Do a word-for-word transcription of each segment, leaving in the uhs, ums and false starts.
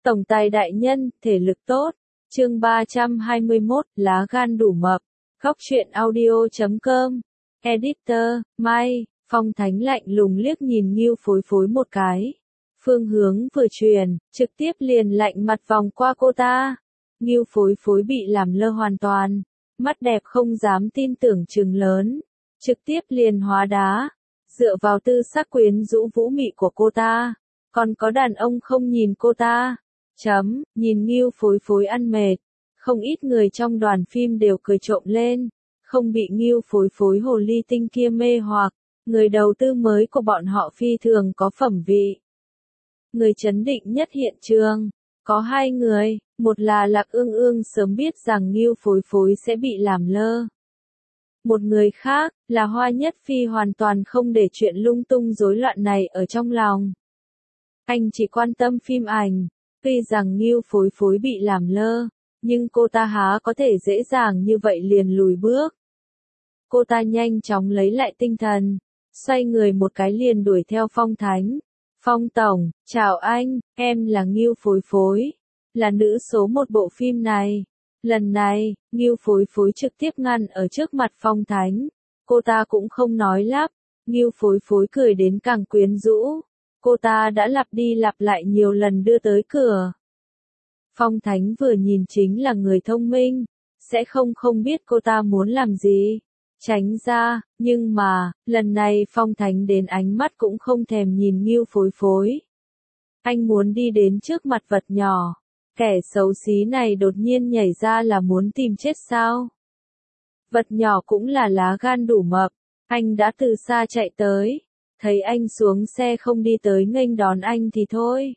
Tổng tài đại nhân, thể lực tốt. Chương ba trăm hai mươi mốt, lá gan đủ mập. Góc truyện audio chấm com. Editor, Mai. Phong Thánh lạnh lùng liếc nhìn Ngưu Phối Phối một cái. Phương hướng vừa truyền, trực tiếp liền lạnh mặt vòng qua cô ta. Ngưu Phối Phối bị làm lơ hoàn toàn. Mắt đẹp không dám tin tưởng trừng lớn. Trực tiếp liền hóa đá. Dựa vào tư sắc quyến rũ vũ mị của cô ta. Còn có đàn ông không nhìn cô ta. Chấm, nhìn Ngưu Phối Phối ăn mệt. Không ít người trong đoàn phim đều cười trộm lên. Không bị Ngưu Phối Phối hồ ly tinh kia mê hoặc. Người đầu tư mới của bọn họ phi thường có phẩm vị. Người chấn định nhất hiện trường. Có hai người. Một là Lạc Ương Ương sớm biết rằng Ngưu Phối Phối sẽ bị làm lơ. Một người khác, là Hoa Nhất Phi hoàn toàn không để chuyện lung tung rối loạn này ở trong lòng. Anh chỉ quan tâm phim ảnh. Tuy rằng Ngưu Phối Phối bị làm lơ, nhưng cô ta há có thể dễ dàng như vậy liền lùi bước. Cô ta nhanh chóng lấy lại tinh thần, xoay người một cái liền đuổi theo Phong Thánh. Phong Tổng, chào anh, em là Ngưu Phối Phối, là nữ số một bộ phim này. Lần này, Ngưu Phối Phối trực tiếp ngăn ở trước mặt Phong Thánh. Cô ta cũng không nói lắp, Ngưu Phối Phối cười đến càng quyến rũ. Cô ta đã lặp đi lặp lại nhiều lần đưa tới cửa. Phong Thánh vừa nhìn chính là người thông minh, sẽ không không biết cô ta muốn làm gì. Tránh ra, nhưng mà, lần này Phong Thánh đến ánh mắt cũng không thèm nhìn Ngưu Phối Phối. Anh muốn đi đến trước mặt vật nhỏ. Kẻ xấu xí này đột nhiên nhảy ra là muốn tìm chết sao? Vật nhỏ cũng là lá gan đủ mập. Anh đã từ xa chạy tới. Thấy anh xuống xe không đi tới nghênh đón anh thì thôi.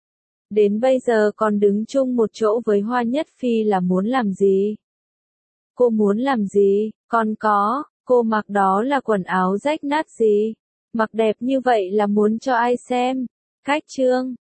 Đến bây giờ còn đứng chung một chỗ với Hoa Nhất Phi là muốn làm gì? Cô muốn làm gì? Còn có, cô mặc đó là quần áo rách nát gì? Mặc đẹp như vậy là muốn cho ai xem? Khách trương,